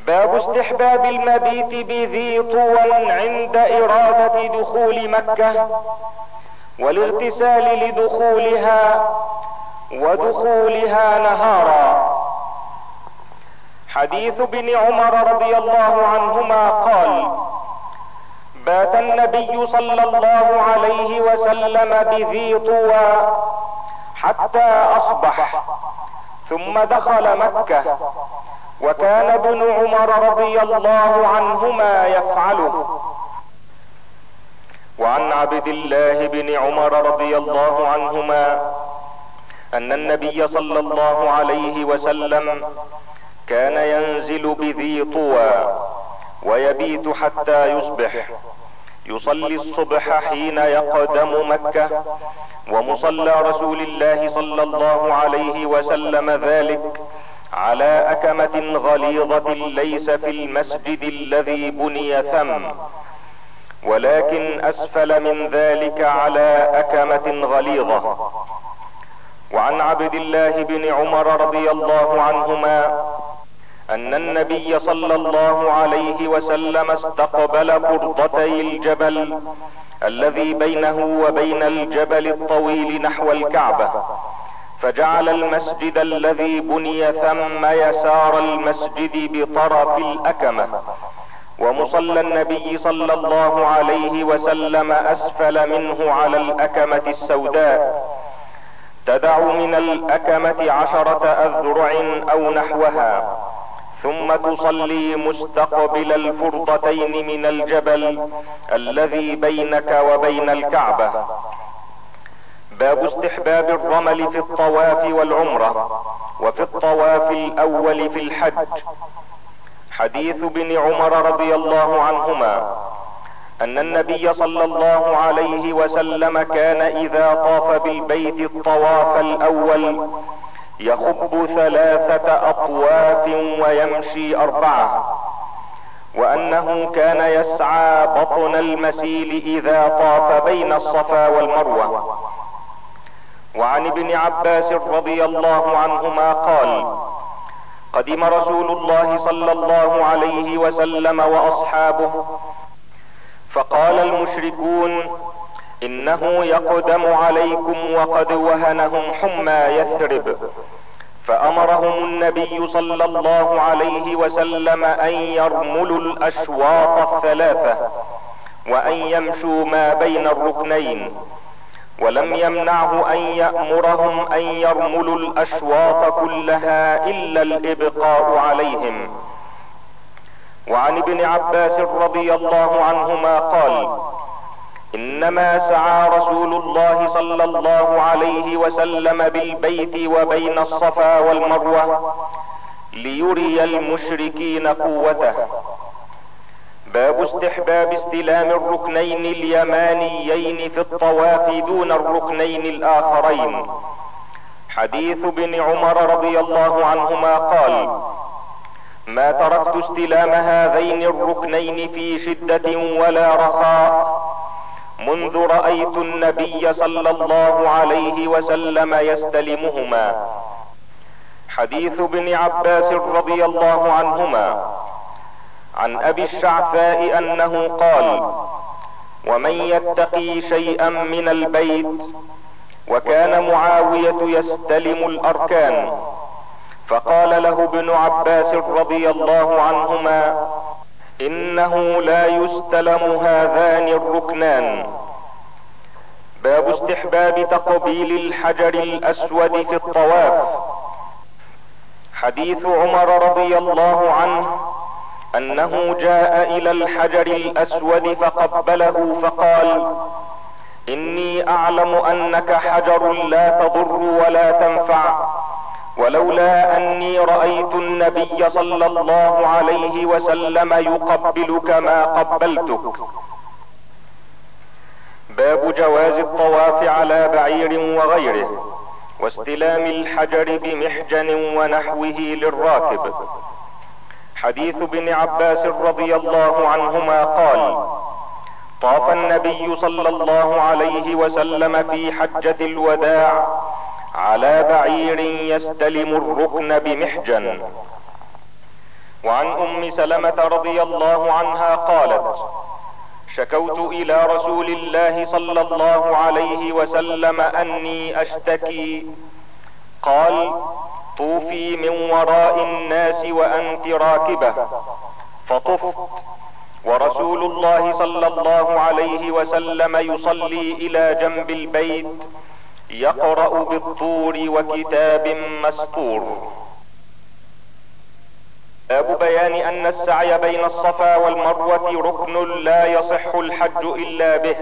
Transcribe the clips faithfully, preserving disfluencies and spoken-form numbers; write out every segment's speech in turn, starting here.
باب استحباب المبيت بذي طوى عند ارادة دخول مكة والاغتسال لدخولها ودخولها نهارا. حديث ابن عمر رضي الله عنهما قال: بات النبي صلى الله عليه وسلم بذي طوى حتى اصبح ثم دخل مكة، وكان ابن عمر رضي الله عنهما يفعله. وعن عبد الله بن عمر رضي الله عنهما ان النبي صلى الله عليه وسلم كان ينزل بذي طوى ويبيت حتى يصبح، يصلي الصبح حين يقدم مكة، ومصلى رسول الله صلى الله عليه وسلم ذلك على أكمة غليظة ليس في المسجد الذي بني ثم، ولكن اسفل من ذلك على أكمة غليظة. وعن عبد الله بن عمر رضي الله عنهما ان النبي صلى الله عليه وسلم استقبل قرضتي الجبل الذي بينه وبين الجبل الطويل نحو الكعبة، فجعل المسجد الذي بني ثم يسار المسجد بطرف الأكمة، ومصلى النبي صلى الله عليه وسلم اسفل منه على الأكمة السوداء، تدع من الأكمة عشرة اذرع او نحوها، ثم تصلي مستقبل الفرضتين من الجبل الذي بينك وبين الكعبة. باب استحباب الرمل في الطواف والعمرة وفي الطواف الاول في الحج. حديث ابن عمر رضي الله عنهما ان النبي صلى الله عليه وسلم كان اذا طاف بالبيت الطواف الاول يخب ثلاثة اطواف ويمشي اربعة، وانه كان يسعى بطن المسيل اذا طاف بين الصفا والمروة. وعن ابن عباس رضي الله عنهما قال: قدم رسول الله صلى الله عليه وسلم واصحابه، فقال المشركون: انه يقدم عليكم وقد وهنهم حمى يثرب، فامرهم النبي صلى الله عليه وسلم ان يرملوا الاشواط الثلاثة وان يمشوا ما بين الركنين، ولم يمنعه ان يأمرهم ان يرملوا الاشواط كلها الا الابقاء عليهم. وعن ابن عباس رضي الله عنهما قال: انما سعى رسول الله صلى الله عليه وسلم بالبيت وبين الصفا والمروة ليري المشركين قوته. باب استحباب استلام الركنين اليمانيين في الطواف دون الركنين الاخرين. حديث ابن عمر رضي الله عنهما قال: ما تركت استلام هذين الركنين في شدة ولا رخاء منذ رأيت النبي صلى الله عليه وسلم يستلمهما. حديث ابن عباس رضي الله عنهما عن ابي الشعثاء انه قال: ومن يتقي شيئا من البيت، وكان معاوية يستلم الاركان، فقال له ابن عباس رضي الله عنهما: انه لا يستلم هذان الركنان. باب استحباب تقبيل الحجر الاسود في الطواف. حديث عمر رضي الله عنه انه جاء الى الحجر الاسود فقبله فقال: اني اعلم انك حجر لا تضر ولا تنفع، ولولا اني رأيت النبي صلى الله عليه وسلم يقبلك ما قبلتك. باب جواز الطواف على بعير وغيره واستلام الحجر بمحجن ونحوه للراكب. حديث ابن عباس رضي الله عنهما قال: طاف النبي صلى الله عليه وسلم في حجة الوداع على بعير يستلم الركن بمحجن. وعن ام سلمة رضي الله عنها قالت: شكوت الى رسول الله صلى الله عليه وسلم اني اشتكي، قال: طوفي من وراء الناس وانت راكبة، فطفت ورسول الله صلى الله عليه وسلم يصلي الى جنب البيت يقرأ بالطور وكتاب مسطور. باب بيان ان السعي بين الصفا والمروة ركن لا يصح الحج الا به.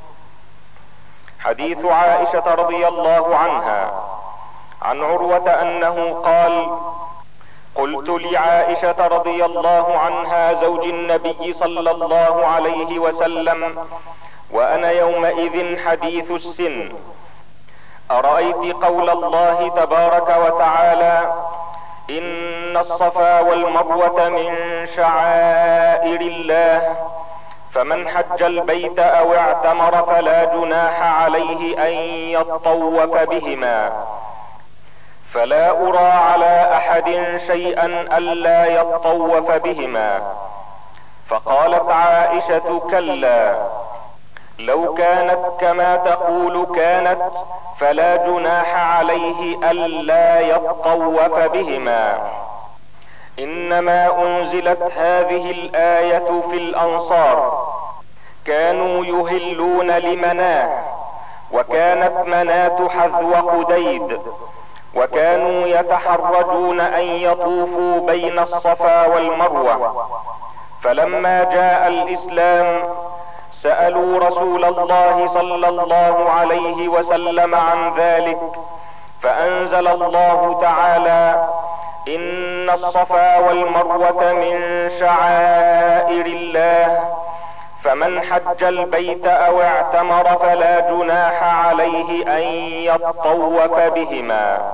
حديث عائشة رضي الله عنها عن عروة انه قال: قلت لعائشة رضي الله عنها زوج النبي صلى الله عليه وسلم وانا يومئذ حديث السن: أرأيت قول الله تبارك وتعالى: إن الصفا والمروة من شعائر الله، فمن حج البيت أو اعتمر فلا جناح عليه أن يطوف بهما، فلا أرى على أحد شيئا ألا يطوف بهما. فقالت عائشة: كلا، لو كانت كما تقول كانت، فلا جناح عليه ألا يطوف بهما. إنما أنزلت هذه الآية في الأنصار، كانوا يهلون لمناه، وكانت مناة حذو قديد، وكانوا يتحرجون أن يطوفوا بين الصفا والمروة. فلما جاء الإسلام سألوا رسول الله صلى الله عليه وسلم عن ذلك، فأنزل الله تعالى: إن الصفا والمروة من شعائر الله، فمن حج البيت أو اعتمر فلا جناح عليه أن يطوف بهما.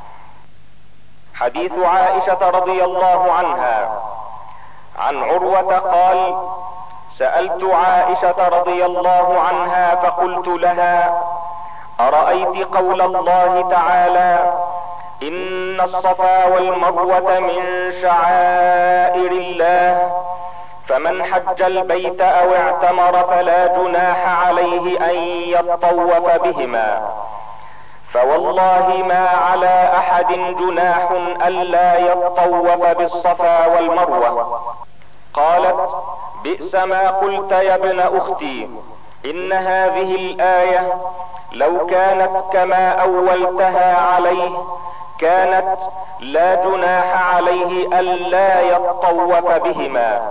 حديث عائشة رضي الله عنها عن عروة قال: سألت عائشة رضي الله عنها فقلت لها: أرأيت قول الله تعالى: إن الصفا والمروة من شعائر الله، فمن حج البيت أو اعتمر فلا جناح عليه أن يطوف بهما، فوالله ما على أحد جناح ألا يطوف بالصفا والمروة. قالت: بئس ما قلت يا ابن أختي، إن هذه الآية لو كانت كما أولتها عليه كانت لا جناح عليه ألا يطوف بهما،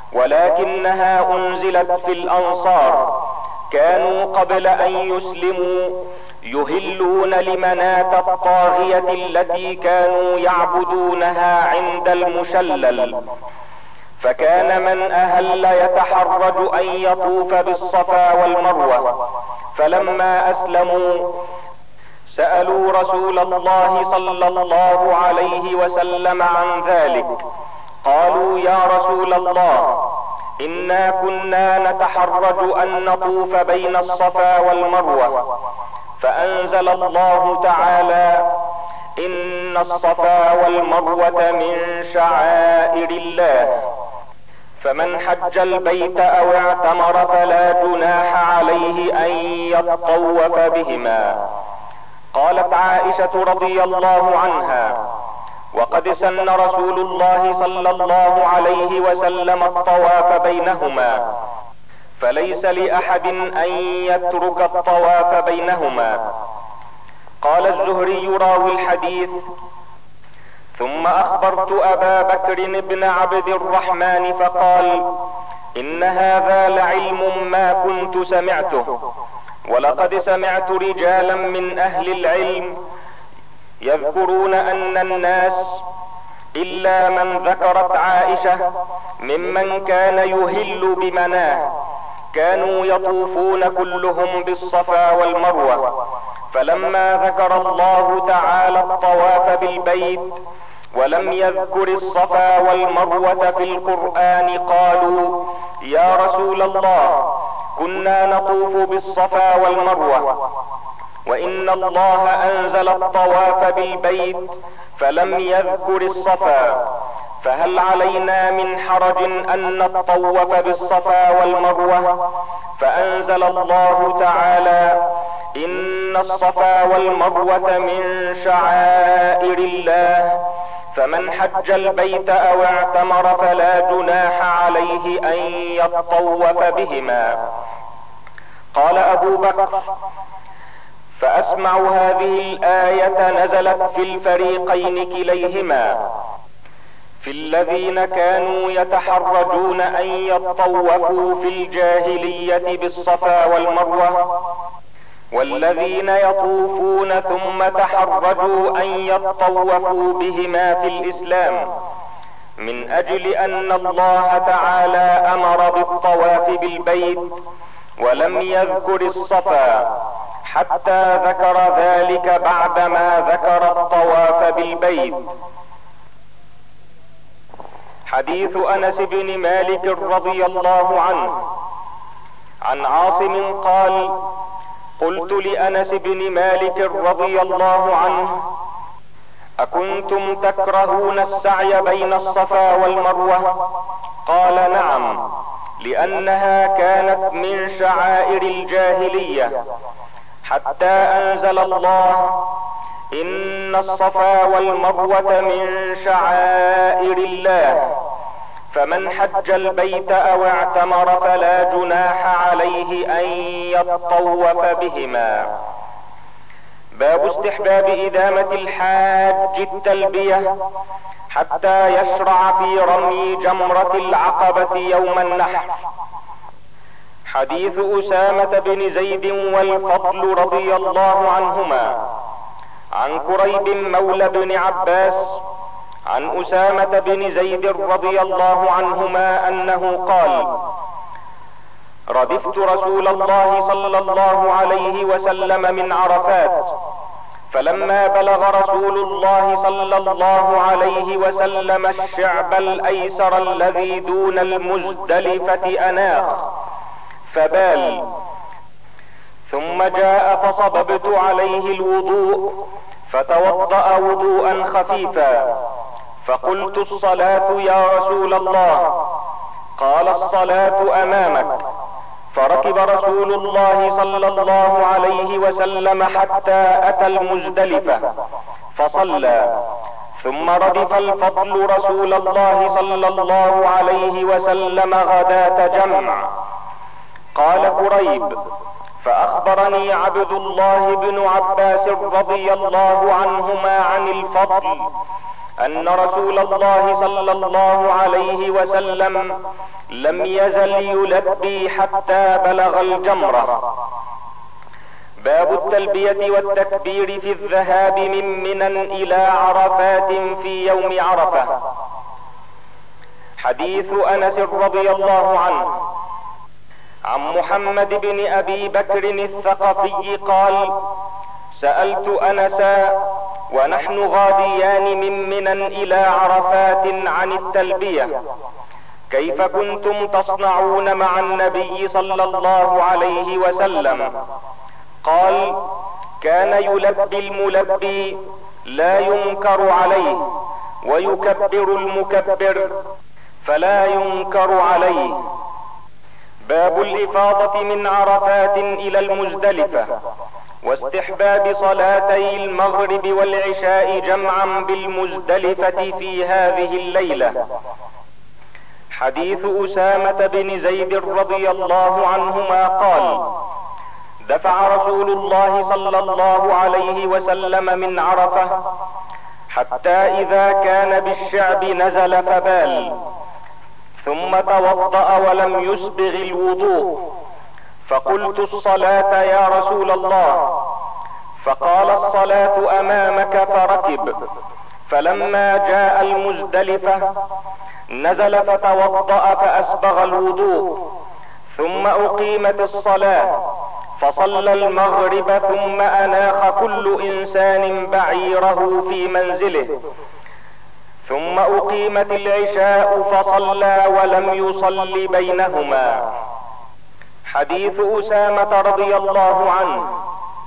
ولكنها أنزلت في الأنصار، كانوا قبل أن يسلموا يهلون لمناة الطاغية التي كانوا يعبدونها عند المشلل، فكان من أهل يتحرج أن يطوف بالصفا والمروة. فلما أسلموا سألوا رسول الله صلى الله عليه وسلم عن ذلك، قالوا: يا رسول الله، إنا كنا نتحرج أن نطوف بين الصفا والمروة، فأنزل الله تعالى: إن الصفا والمروة من شعائر الله، فمن حج البيت أو اعتمر فلا جناح عليه أن يطوف بهما. قالت عائشة رضي الله عنها: وقد سن رسول الله صلى الله عليه وسلم الطواف بينهما، فليس لأحد أن يترك الطواف بينهما. قال الزهري راوي الحديث: ثم أخبرت أبا بكر بن عبد الرحمن فقال: إن هذا لعلم ما كنت سمعته، ولقد سمعت رجالا من أهل العلم يذكرون أن الناس إلا من ذكرت عائشة ممن كان يهل بمناه كانوا يطوفون كلهم بالصفا والمروة، فلما ذكر الله تعالى الطواف بالبيت ولم يذكر الصفا والمروة في القرآن قالوا: يا رسول الله، كنا نطوف بالصفا والمروة، وإن الله أنزل الطواف بالبيت فلم يذكر الصفا، فهل علينا من حرج ان نطوف بالصفا والمروة؟ فانزل الله تعالى: ان الصفا والمروة من شعائر الله، فمن حج البيت او اعتمر فلا جناح عليه ان يطوف بهما. قال ابو بكر: فاسمع هذه الآية نزلت في الفريقين كليهما، في الذين كانوا يتحرجون ان يطوفوا في الجاهلية بالصفا والمروة، والذين يطوفون ثم تحرجوا ان يطوفوا بهما في الاسلام، من اجل ان الله تعالى امر بالطواف بالبيت ولم يذكر الصفا، حتى ذكر ذلك بعدما ذكر الطواف بالبيت. حديث انس بن مالك رضي الله عنه عن عاصم قال: قلت لانس بن مالك رضي الله عنه: اكنتم تكرهون السعي بين الصفا والمروة؟ قال: نعم، لانها كانت من شعائر الجاهلية، حتى انزل الله: ان الصفا والمروة من شعائر الله، فمن حج البيت او اعتمر فلا جناح عليه ان يطوف بهما. باب استحباب ادامة الحاج التلبية حتى يشرع في رمي جمرة العقبة يوم النحر. حديث اسامة بن زيد والفضل رضي الله عنهما عن كريب مولى بن عباس عن اسامة بن زيد رضي الله عنهما انه قال: ردفت رسول الله صلى الله عليه وسلم من عرفات، فلما بلغ رسول الله صلى الله عليه وسلم الشعب الايسر الذي دون المزدلفة اناخ فبال، ثم جاء فصببت عليه الوضوء فتوضأ وضوءا خفيفا، فقلت: الصلاة يا رسول الله؟ قال: الصلاة امامك. فركب رسول الله صلى الله عليه وسلم حتى اتى المزدلفة فصلى، ثم ردف الفضل رسول الله صلى الله عليه وسلم غداة جمع. قال كريب: فاخبرني عبد الله بن عباس رضي الله عنهما عن الفضل ان رسول الله صلى الله عليه وسلم لم يزل يلبي حتى بلغ الجمرة. باب التلبية والتكبير في الذهاب من منى الى عرفات في يوم عرفة. حديث انس رضي الله عنه عن محمد بن ابي بكر الثقفي قال: سألت انسا ونحن غاديان من منى الى عرفات عن التلبية: كيف كنتم تصنعون مع النبي صلى الله عليه وسلم؟ قال: كان يلبي الملبي لا ينكر عليه، ويكبر المكبر فلا ينكر عليه. باب الافاضة من عرفات الى المزدلفة، واستحباب صلاتي المغرب والعشاء جمعا بالمزدلفة في هذه الليلة. حديث اسامة بن زيد رضي الله عنهما قال: دفع رسول الله صلى الله عليه وسلم من عرفة حتى اذا كان بالشعب نزل فبال، ثم توضأ ولم يسبغ الوضوء، فقلت: الصلاة يا رسول الله؟ فقال: الصلاة امامك. فركب، فلما جاء المزدلفة نزل فتوضأ فاسبغ الوضوء، ثم اقيمت الصلاة فصلى المغرب، ثم اناخ كل انسان بعيره في منزله، ثم اقيمت العشاء فصلى ولم يصل بينهما. حديث اسامة رضي الله عنه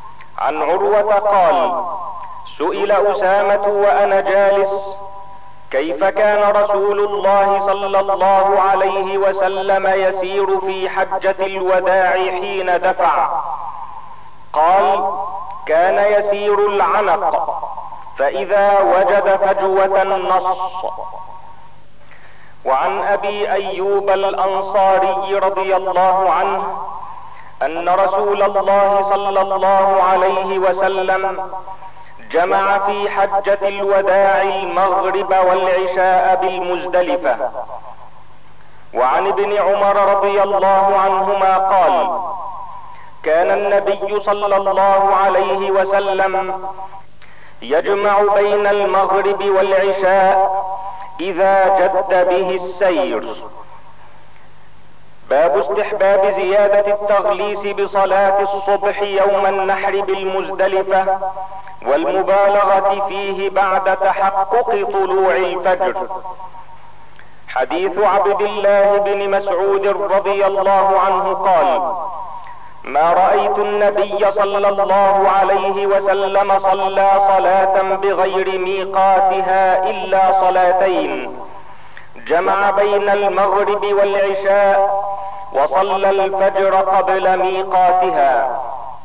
عن عروة قال: سئل اسامة وانا جالس كيف كان رسول الله صلى الله عليه وسلم يسير في حجة الوداع حين دفع؟ قال: كان يسير العنق، فاذا وجد فجوة نص. وعن ابي ايوب الانصاري رضي الله عنه ان رسول الله صلى الله عليه وسلم جمع في حجة الوداع المغرب والعشاء بالمزدلفة. وعن ابن عمر رضي الله عنهما قال: كان النبي صلى الله عليه وسلم يجمع بين المغرب والعشاء اذا جد به السير. باب استحباب زيادة التغليس بصلاة الصبح يوم النحر بالمزدلفة والمبالغة فيه بعد تحقق طلوع الفجر. حديث عبد الله بن مسعود رضي الله عنه قال: ما رأيت النبي صلى الله عليه وسلم صلى صلاة بغير ميقاتها الا صلاتين، جمع بين المغرب والعشاء وصلى الفجر قبل ميقاتها.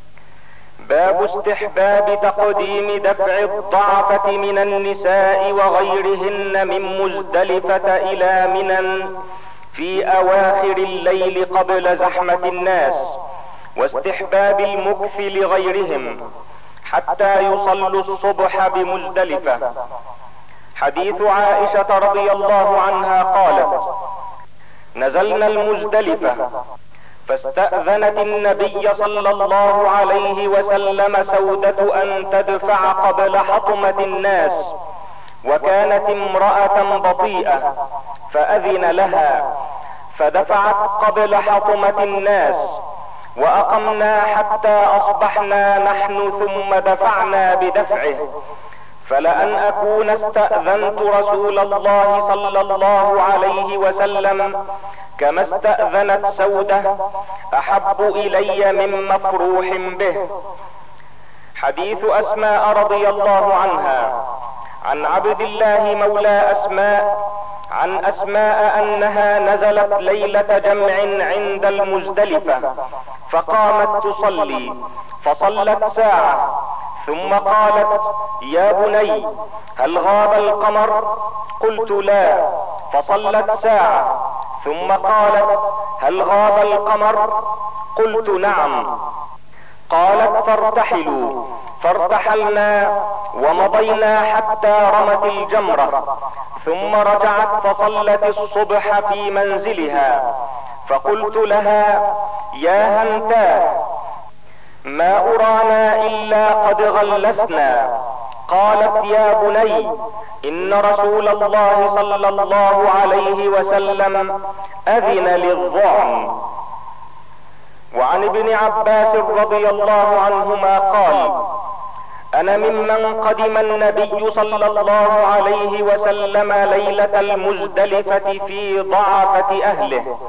باب استحباب تقديم دفع الضعفة من النساء وغيرهن من مزدلفة الى منى في اواخر الليل قبل زحمة الناس، واستحباب المكث لغيرهم حتى يصلوا الصبح بمزدلفة. حديث عائشة رضي الله عنها قالت: نزلنا المزدلفة فاستأذنت النبي صلى الله عليه وسلم سودة ان تدفع قبل حطمة الناس، وكانت امرأة بطيئة فأذن لها فدفعت قبل حطمة الناس، واقمنا حتى اصبحنا نحن ثم دفعنا بدفعه، فلأن اكون استأذنت رسول الله صلى الله عليه وسلم كما استأذنت سودة احب الي من مفروح به. حديث اسماء رضي الله عنها عن عبد الله مولى اسماء عن اسماء انها نزلت ليلة جمع عند المزدلفة فقامت تصلي فصلت ساعة، ثم قالت: يا بني هل غاب القمر؟ قلت: لا. فصلت ساعة، ثم قالت: هل غاب القمر؟ قلت: نعم. قالت: فارتحلوا. فارتحلنا ومضينا حتى رمت الجمرة، ثم رجعت فصلت الصبح في منزلها، فقلت لها: يا هنتاه ما ارانا الا قد غلسنا. قالت: يا بني ان رسول الله صلى الله عليه وسلم اذن للظعن. وعن ابن عباس رضي الله عنهما قال: انا ممن قدم النبي صلى الله عليه وسلم ليلة المزدلفة في ضعفة اهله.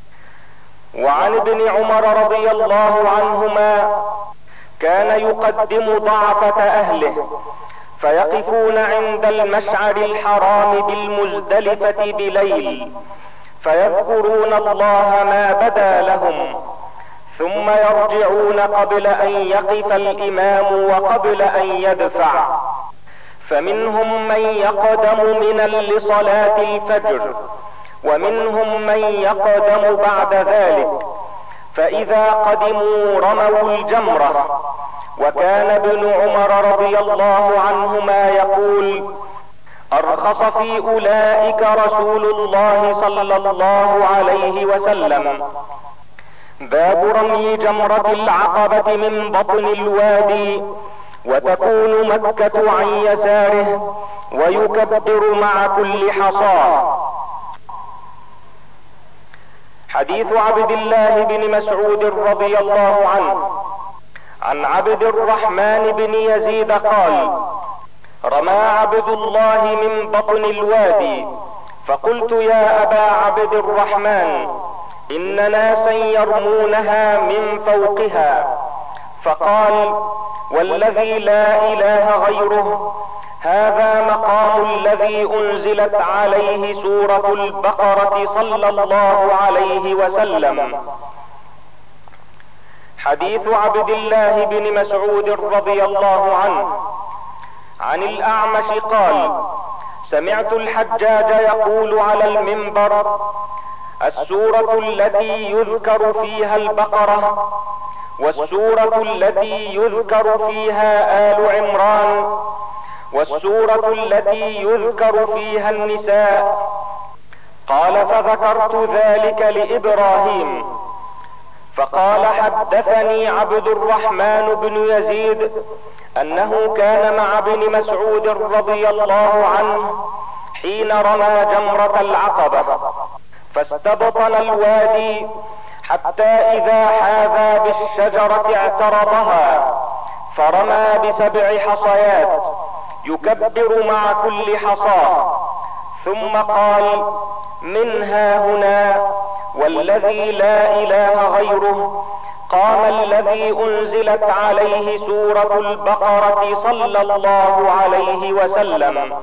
وعن ابن عمر رضي الله عنهما كان يقدم ضعفة اهله فيقفون عند المشعر الحرام بالمزدلفة بليل فيذكرون الله ما بدا لهم، ثم يرجعون قبل ان يقف الامام وقبل ان يدفع، فمنهم من يقدم منا لصلاة الفجر، ومنهم من يقدم بعد ذلك، فاذا قدموا رموا الجمرة. وكان ابن عمر رضي الله عنهما يقول: ارخص في اولئك رسول الله صلى الله عليه وسلم. باب رمي جمرة العقبة من بطن الوادي، وتكون مكة عن يساره، ويكبر مع كل حصاة. حديث عبد الله بن مسعود رضي الله عنه عن عبد الرحمن بن يزيد قال: رمى عبد الله من بطن الوادي، فقلت: يا ابا عبد الرحمن ان ناسا يرمونها من فوقها. فقال: والذي لا اله غيره هذا مقام الذي انزلت عليه سورة البقرة صلى الله عليه وسلم. حديث عبد الله بن مسعود رضي الله عنه عن الاعمش قال: سمعت الحجاج يقول على المنبر: السورة التي يذكر فيها البقرة، والسورة التي يذكر فيها آل عمران، والسورة التي يذكر فيها النساء. قال: فذكرت ذلك لإبراهيم، فقال: حدثني عبد الرحمن بن يزيد انه كان مع ابن مسعود رضي الله عنه حين رمى جمرة العقبة، فاستبطن الوادي حتى اذا حاذى بالشجرة اعترضها، فرمى بسبع حصيات يكبر مع كل حصاة، ثم قال: منها هنا والذي لا اله غيره قام الذي انزلت عليه سورة البقرة صلى الله عليه وسلم.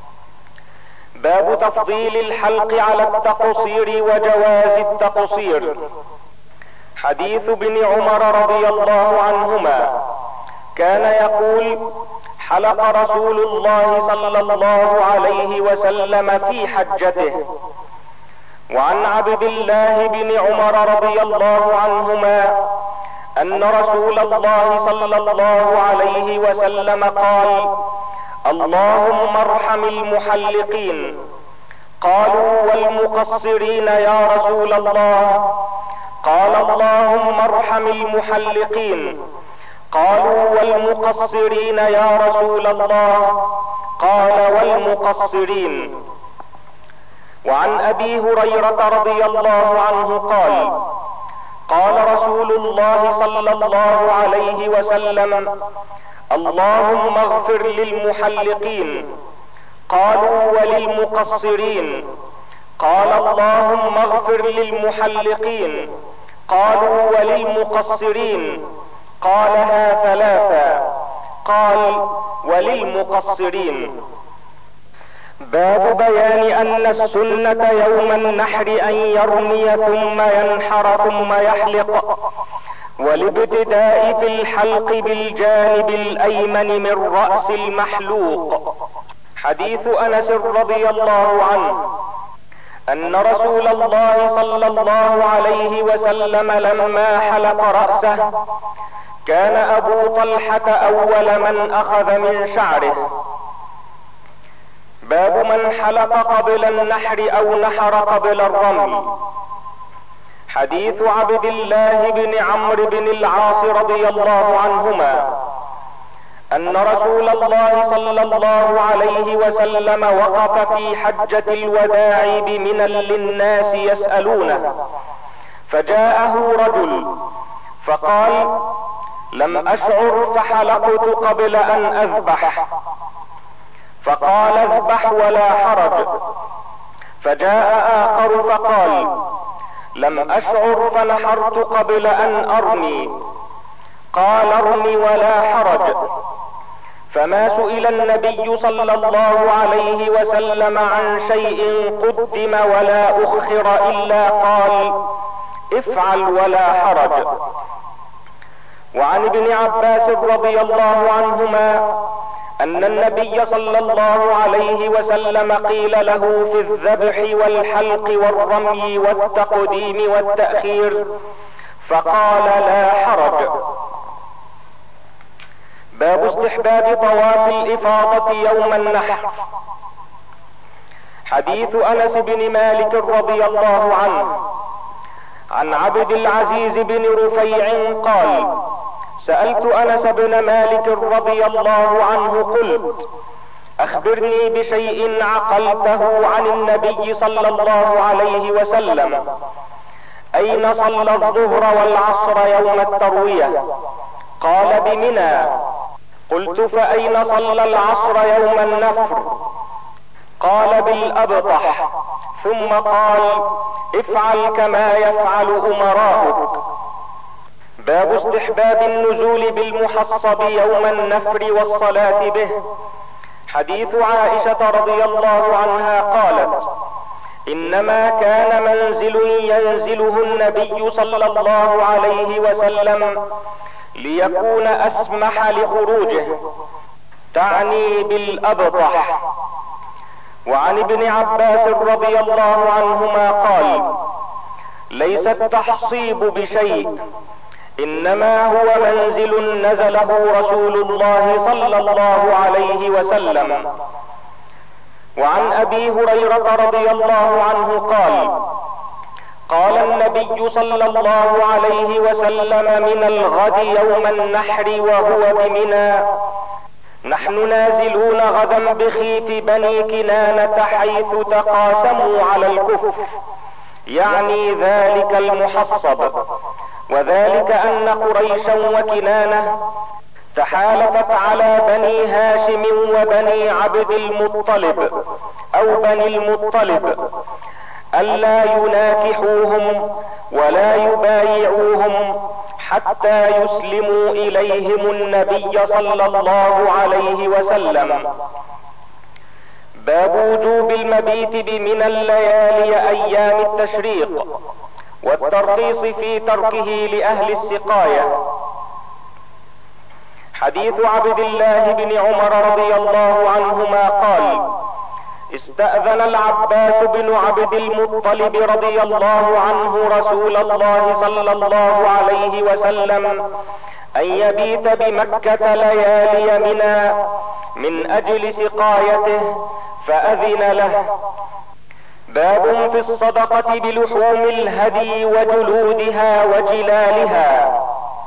باب تفضيل الحلق على التقصير وجواز التقصير. حديث ابن عمر رضي الله عنهما كان يقول: حلق رسول الله صلى الله عليه وسلم في حجته. وعن عبد الله بن عمر رضي الله عنهما ان رسول الله صلى الله عليه وسلم قال: اللهم ارحم المحلقين. قالوا: والمقصرين يا رسول الله؟ قال: اللهم ارحم المحلقين. قالوا: والمقصرين يا رسول الله؟ قال: والمقصرين. وعن ابي هريرة رضي الله عنه قال: قال رسول الله صلى الله عليه وسلم: اللهم اغفر للمحلقين. قالوا: وللمقصرين؟ قال: اللهم اغفر للمحلقين. قالوا: وللمقصرين؟ قالها ثلاثا. قال: وللمقصرين. باب بيان ان السنة يوم النحر ان يرمي ثم ينحر ثم يحلق، والابتداء في الحلق بالجانب الايمن من رأس المحلوق. حديث انس رضي الله عنه ان رسول الله صلى الله عليه وسلم لما حلق رأسه كان ابو طلحة اول من اخذ من شعره. باب من حلق قبل النحر او نحر قبل الرمي. حديث عبد الله بن عمرو بن العاص رضي الله عنهما ان رسول الله صلى الله عليه وسلم وقف في حجة الوداع بمنى للناس يسألونه، فجاءه رجل فقال: لم اشعر فحلقت قبل ان اذبح. فقال: اذبح ولا حرج. فجاء اخر فقال: لم اشعر فنحرت قبل ان ارمي. قال: ارمي ولا حرج. فما سئل النبي صلى الله عليه وسلم عن شيء قدم ولا اخر الا قال: افعل ولا حرج. وعن ابن عباس رضي الله عنهما ان النبي صلى الله عليه وسلم قيل له في الذبح والحلق والرمي والتقديم والتأخير فقال: لا حرج. باب استحباب طواف الافاضة يوم النحر. حديث انس بن مالك رضي الله عنه عن عبد العزيز بن رفيع قال: سألت انس بن مالك رضي الله عنه قلت: اخبرني بشيء عقلته عن النبي صلى الله عليه وسلم، اين صلى الظهر والعصر يوم التروية؟ قال: بمنى. قلت: فاين صلى العصر يوم النفر؟ قال: بالابطح. ثم قال: افعل كما يفعل امراؤك. باب استحباب النزول بالمحصب يوم النفر والصلاة به. حديث عائشة رضي الله عنها قالت: انما كان منزل ينزله النبي صلى الله عليه وسلم ليكون اسمح لخروجه، تعني بالابطح. وعن ابن عباس رضي الله عنهما قال: ليس التحصيب بشيء، انما هو منزل نزله رسول الله صلى الله عليه وسلم. وعن ابي هريرة رضي الله عنه قال: قال النبي صلى الله عليه وسلم: من الغد يوم النحر وهو بمنى: نحن نازلون غدا بخيف بني كنانة حيث تقاسموا على الكفر، يعني ذلك المحصب. وذلك ان قريشا وكنانة تحالفت على بني هاشم وبني عبد المطلب او بني المطلب الا يناكحوهم ولا يبايعوهم حتى يسلموا اليهم النبي صلى الله عليه وسلم. باب وجوب المبيت بمنى الليالي ايام التشريق، والترخيص في تركه لاهل السقاية. حديث عبد الله بن عمر رضي الله عنهما قال: استأذن العباس بن عبد المطلب رضي الله عنه رسول الله صلى الله عليه وسلم ان يبيت بمكة ليالي منى من اجل سقايته، فاذن له. باب في الصدقة بلحوم الهدي وجلودها وجلالها.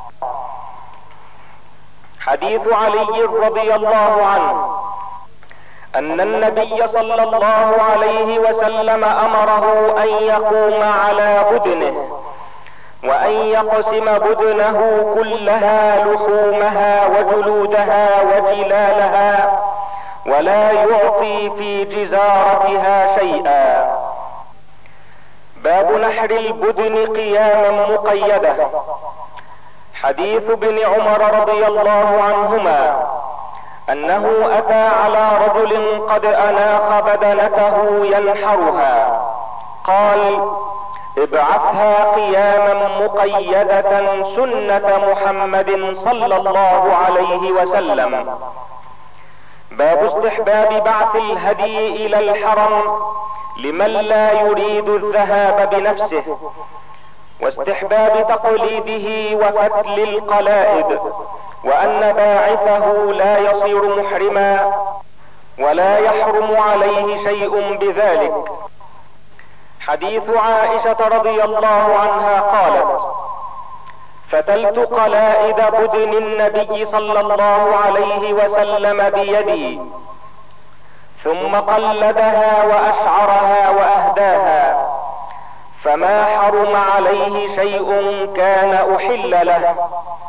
حديث علي رضي الله عنه ان النبي صلى الله عليه وسلم امره ان يقوم على بدنه وان يقسم بدنه كلها لحومها وجلودها وجلالها، ولا يعطي في جزارتها شيئا. باب نحر البدن قياما مقيدة. حديث ابن عمر رضي الله عنهما انه اتى على رجل قد اناخ بدنته ينحرها، قال: ابعثها قياما مقيدة سنة محمد صلى الله عليه وسلم. باب استحباب بعث الهدي الى الحرم لمن لا يريد الذهاب بنفسه، واستحباب تقليده وفتل القلائد، وان باعثه لا يصير محرما ولا يحرم عليه شيء بذلك. حديث عائشة رضي الله عنها قالت: فتلت قلائد بدن النبي صلى الله عليه وسلم بيدي، ثم قلدها واشعرها واهداها، فما حرم عليه شيء كان احل له.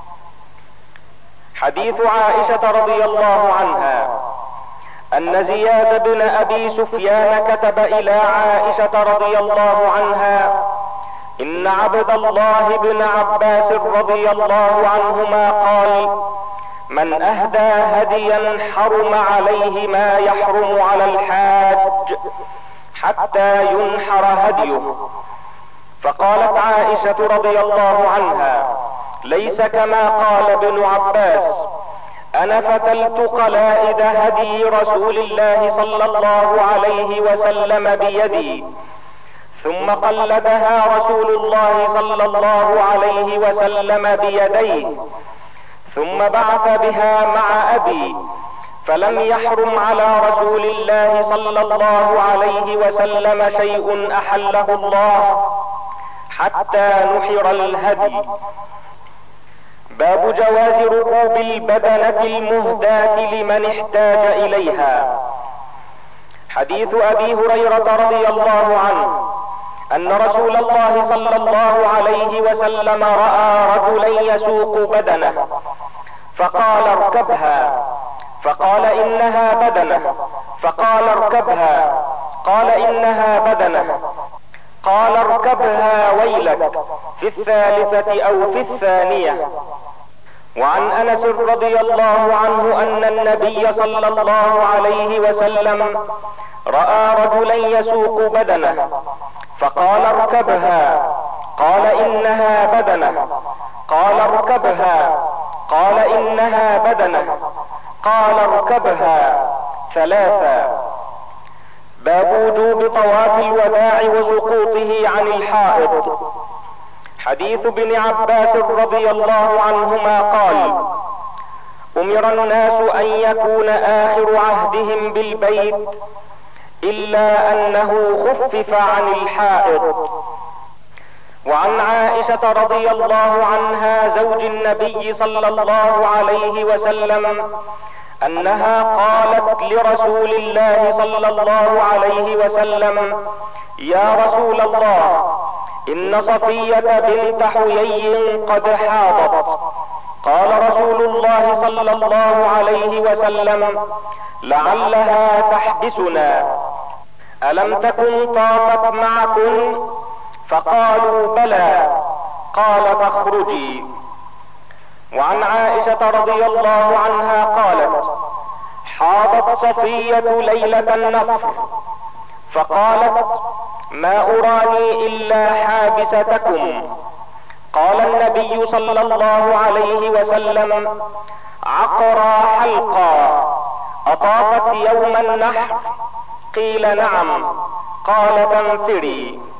حديث عائشة رضي الله عنها ان زياد بن ابي سفيان كتب الى عائشة رضي الله عنها: ان عبد الله بن عباس رضي الله عنهما قال: من اهدى هديا حرم عليه ما يحرم على الحاج حتى ينحر هديه. فقالت عائشة رضي الله عنها: ليس كما قال ابن عباس، انا فتلت قلائد هدي رسول الله صلى الله عليه وسلم بيدي، ثم قلدها رسول الله صلى الله عليه وسلم بيديه، ثم بعث بها مع ابي، فلم يحرم على رسول الله صلى الله عليه وسلم شيء احله الله حتى نحر الهدي. باب جواز ركوب البدنة المهداة لمن احتاج اليها. حديث ابي هريرة رضي الله عنه ان رسول الله صلى الله عليه وسلم رأى رجلا يسوق بدنه، فقال: اركبها. فقال: انها بدنه. فقال: اركبها. قال: انها بدنه. قال: اركبها ويلك، في الثالثة او في الثانية. وعن انس رضي الله عنه ان النبي صلى الله عليه وسلم رأى رجلا يسوق بدنه فقال اركبها، قال انها بدنه، قال اركبها، قال انها بدنه، قال اركبها ثلاثا. باب وجوب طواف الوداع وسقوطه عن الحائض. حديث ابن عباس رضي الله عنهما قال: امر الناس ان يكون اخر عهدهم بالبيت الا انه خفف عن الحائض. وعن عائشة رضي الله عنها زوج النبي صلى الله عليه وسلم انها قالت لرسول الله صلى الله عليه وسلم: يا رسول الله، ان صفية بنت حيي قد حاضت. قال رسول الله صلى الله عليه وسلم: لعلها تحبسنا، الم تكن طافت معكن؟ فقالوا بلى. قال: فاخرجي. وعن عائشة رضي الله عنها قالت: حاضت صفية ليلة النفر فقالت: ما اراني الا حابستكم. قال النبي صلى الله عليه وسلم: عقرا حلقا، اطافت يوم النحر؟ قيل: نعم. قال: فانفري.